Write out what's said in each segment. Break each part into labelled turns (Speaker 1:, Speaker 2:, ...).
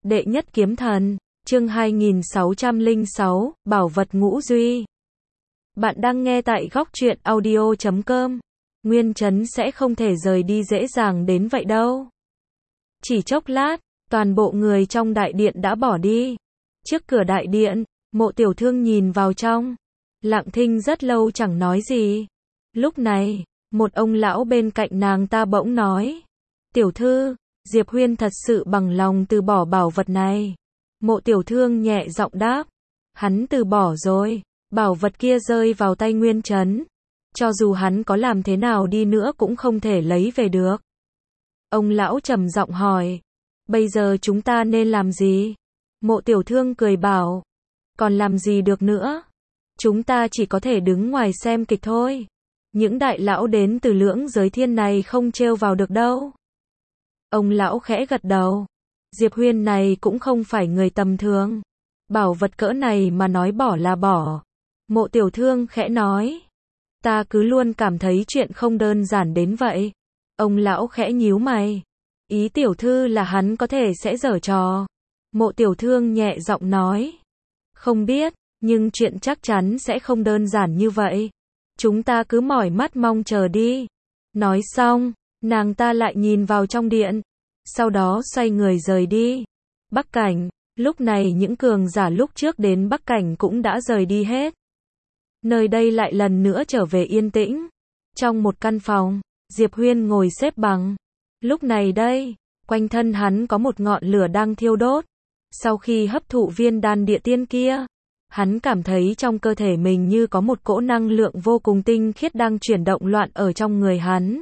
Speaker 1: Đệ nhất kiếm thần, chương 2606, bảo vật ngũ duy. Bạn đang nghe tại góc truyện audio.com. Nguyên Chấn sẽ không thể rời đi dễ dàng đến vậy đâu. Chỉ chốc lát, toàn bộ người trong đại điện đã bỏ đi. Trước cửa đại điện, Mộ Tiểu Thương nhìn vào trong, lặng thinh rất lâu chẳng nói gì. Lúc này, một ông lão bên cạnh nàng ta bỗng nói: "Tiểu thư, Diệp Huyên thật sự bằng lòng từ bỏ bảo vật này." Mộ Tiểu Thương nhẹ giọng đáp: "Hắn từ bỏ rồi, bảo vật kia rơi vào tay Nguyên Chấn. Cho dù hắn có làm thế nào đi nữa cũng không thể lấy về được." Ông lão trầm giọng hỏi: "Bây giờ chúng ta nên làm gì?" Mộ Tiểu Thương cười bảo: "Còn làm gì được nữa? Chúng ta chỉ có thể đứng ngoài xem kịch thôi. Những đại lão đến từ lưỡng giới thiên này không trêu vào được đâu." Ông lão khẽ gật đầu. Diệp Huyên này cũng không phải người tầm thường. Bảo vật cỡ này mà nói bỏ là bỏ. Mộ Tiểu Thương khẽ nói: "Ta cứ luôn cảm thấy chuyện không đơn giản đến vậy." Ông lão khẽ nhíu mày. "Ý tiểu thư là hắn có thể sẽ giở trò?" Mộ Tiểu Thương nhẹ giọng nói: "Không biết, nhưng chuyện chắc chắn sẽ không đơn giản như vậy. Chúng ta cứ mỏi mắt mong chờ đi." Nói xong, nàng ta lại nhìn vào trong điện, sau đó xoay người rời đi. Bắc Cảnh, lúc này những cường giả lúc trước đến Bắc Cảnh cũng đã rời đi hết. Nơi đây lại lần nữa trở về yên tĩnh. Trong một căn phòng, Diệp Huyên ngồi xếp bằng. Lúc này đây, quanh thân hắn có một ngọn lửa đang thiêu đốt. Sau khi hấp thụ viên đan địa tiên kia, hắn cảm thấy trong cơ thể mình như có một cỗ năng lượng vô cùng tinh khiết đang chuyển động loạn ở trong người hắn.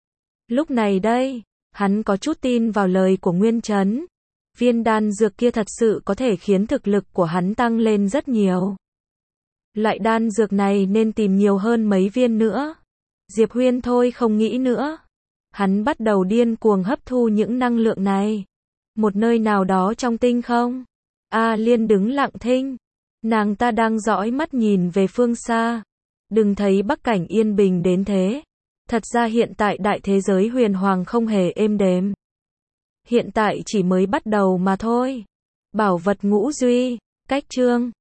Speaker 1: Lúc này đây, hắn có chút tin vào lời của Nguyên Chấn. Viên đan dược kia thật sự có thể khiến thực lực của hắn tăng lên rất nhiều. Loại đan dược này nên tìm nhiều hơn mấy viên nữa. Diệp Huyên thôi không nghĩ nữa. Hắn bắt đầu điên cuồng hấp thu những năng lượng này. Một nơi nào đó trong tinh không, A Liên đứng lặng thinh. Nàng ta đang dõi mắt nhìn về phương xa. Đừng thấy Bắc Cảnh yên bình đến thế. Thật ra hiện tại đại thế giới huyền hoàng không hề êm đềm. Hiện tại chỉ mới bắt đầu mà thôi. Bảo vật ngũ duy, cách chương